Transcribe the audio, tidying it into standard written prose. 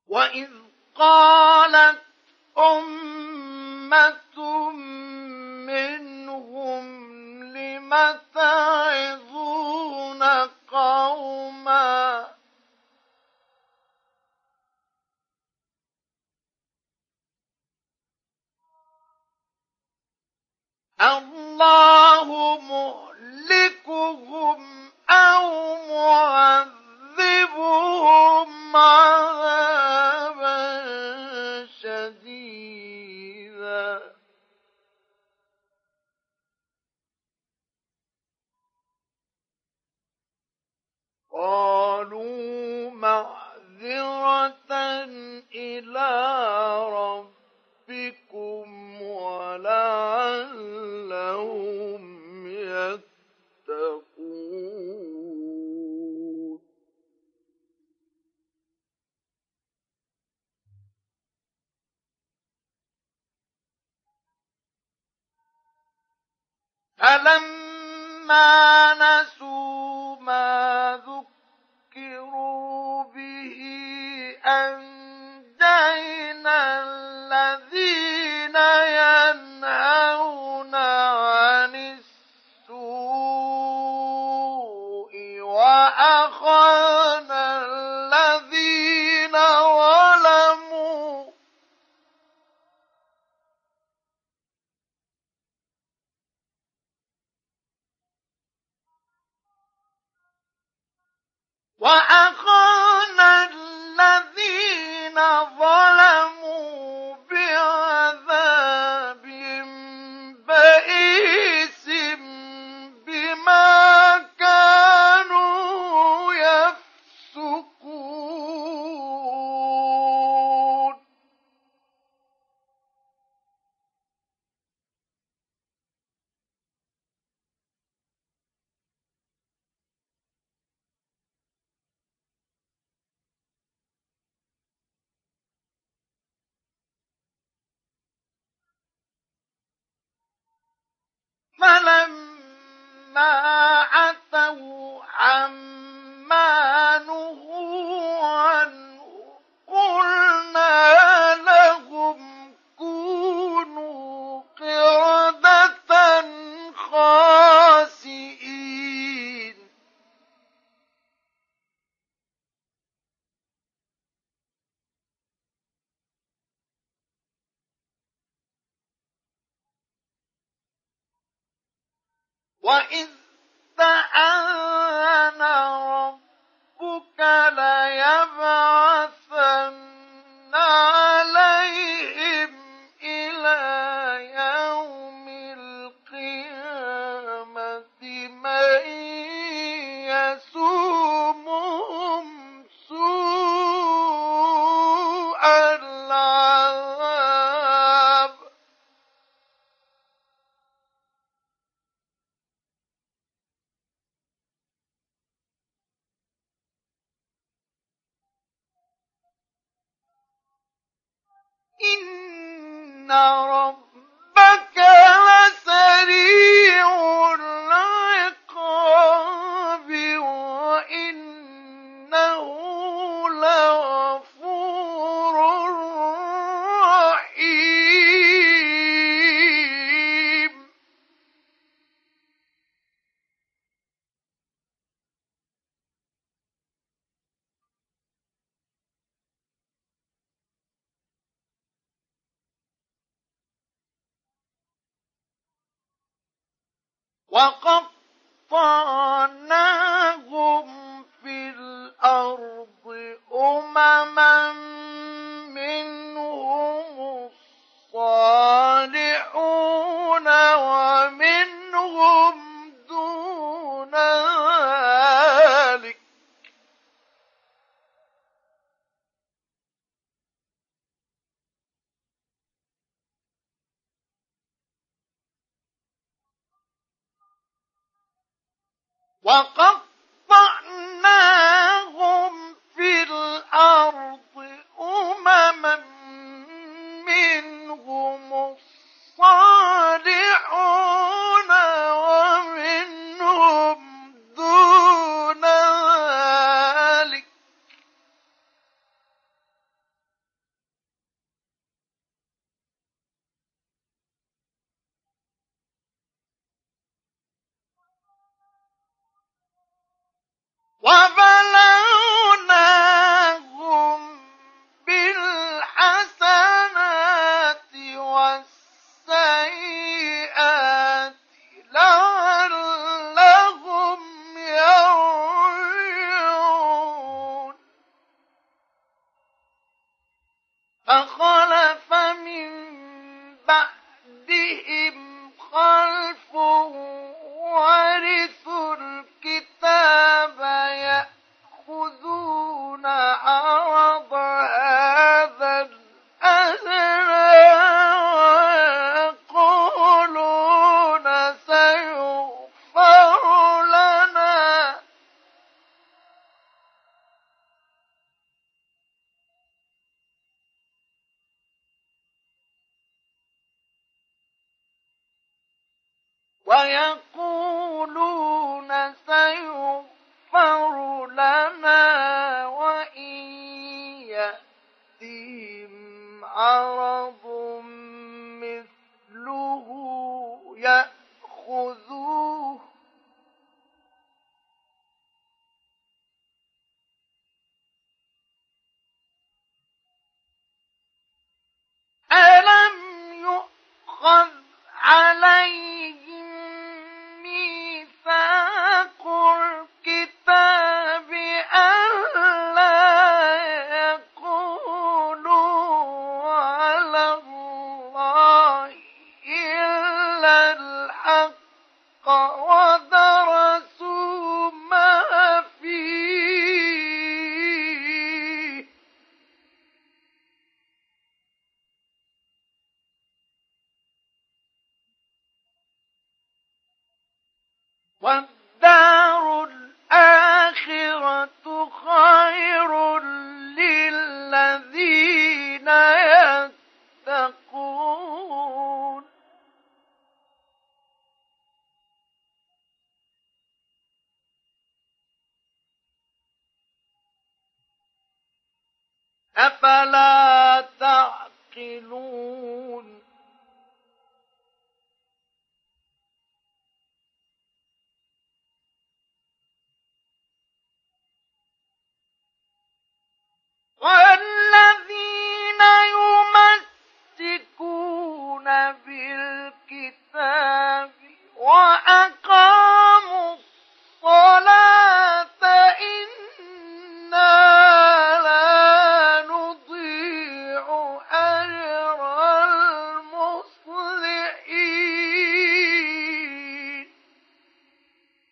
وإذ قالت أمة منهم لم تعظون قوما الله مهلكهم أو معذبهم عذابا شديدا قالوا معذرة إلى ربكم ولعلهم يتقون فلما نسوا ما ذكروا به أنجينا الذين ينهون عن السوء وأخذنا الذين ظلموا بعذاب بئيس بما كانوا يفسقون فلما عتوا عما نهوا عنه قلنا لهم كونوا قردة خاسئين وإذ تأذن ربك ليبعثن عليهم إلى يوم القيامة من يسومهم سوء العذاب إن ربك لسريع العقاب وإنه لغفور رحيم وقطعناهم في الأرض أمما منهم الصالحون ومنهم دون ذلك وقطعناهم في الأرض أمما منهم الصالحون ومنهم دون ذلك وبلوناهم بالحسنات والسيئات لعلهم يرجعون فخلف من بعدهم خلف ورثوا الكتاب يأخذون عرض هذا الأدنى ويقولون سيغفر لنا وإن يأتهم عرض مثله يأخذوه ألم يؤخذ عليهم ميثاق الكتاب ألا يقولوا على الله إلا الحق ودرسوا ما فيه والدار الآخرة خير للذين يتقون أفلا تعقلون والذين يمسكون بالكتاب وأقاموا الصلاة إنا لا نضيع